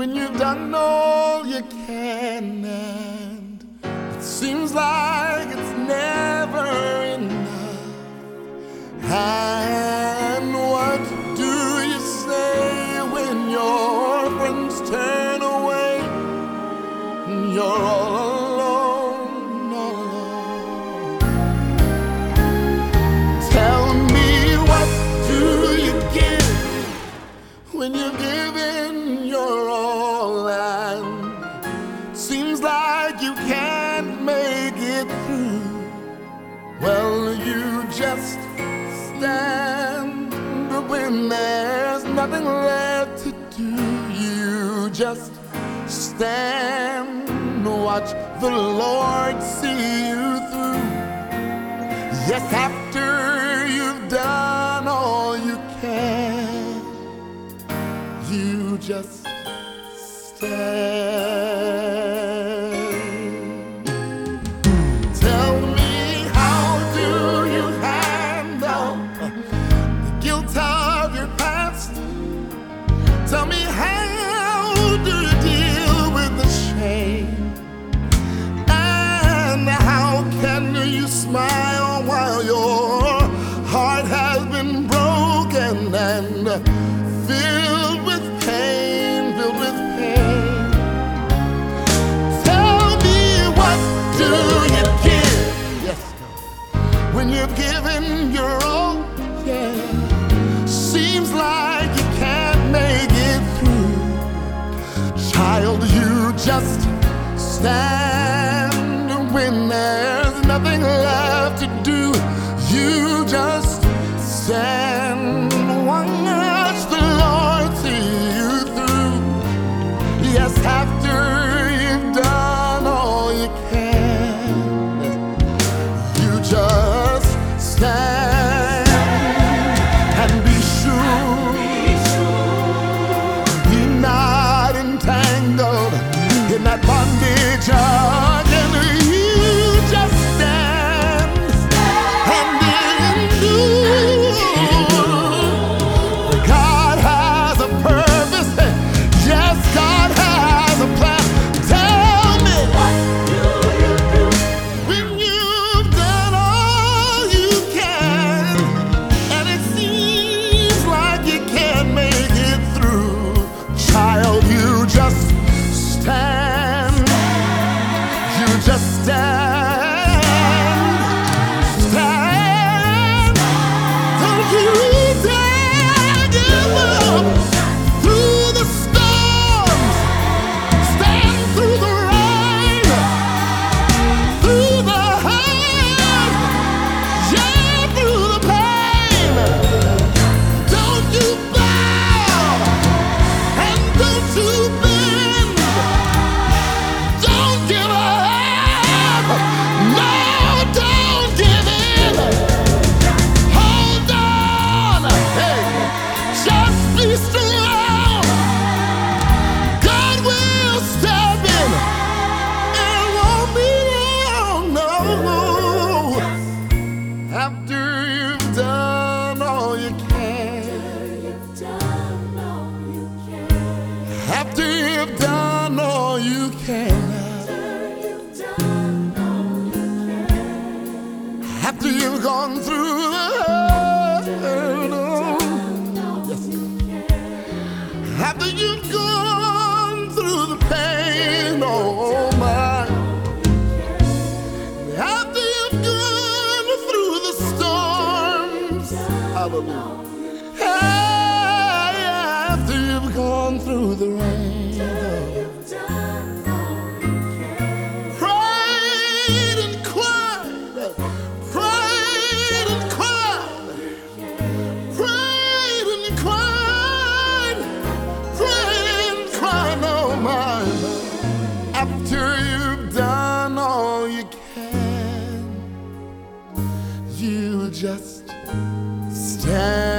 when you've done all you can, and it seems like it's never enough. And what do you say when your friends turn away and you're all alone, all alone? Tell me, what do you give when you're giving your all and seems like you can't make it through? Well, you just stand when there's nothing left to do. You just stand, watch the Lord see you through. Yes, after you've done all you can, you just stand. Tell me, how do you handle the guilt of your past? Tell me, how do you deal with the shame? And how can you smile while your heart has been broken and filled with pain, filled with pain? Tell me, what do you give? Yes, God. When you've given your all, yeah, seems like you can't make it through. Child, you just stand when there's nothing left to do. You just stand, watch the Lord see you through. Yes, after you've done all you can, you just stand and be sure, be not entangled in that bondage again. You just stand and endure. God has a purpose. Yes, God has a plan. Tell me, what do you do when you've done all you can and it seems like you can't make it through? Child, you just stand. You just stand. Stand. Don't you dare give up. Through the storms, stand through the rain, through the hurt, yeah, through the pain. Don't you bow and don't you bend. Don't give up. No, don't give in. Hold on. Hey, just be strong. God will step in. It won't be long, no. After you've done all you can. After you've done all you can. After you've gone through the hurt. After you've gone through the pain, oh my. After you've gone through the storms, hallelujah. Hey, after you've gone through the rain, prayed and cried, prayed and cried, prayed and cried, prayed and cried, oh my. After you've done all you can, you just stand.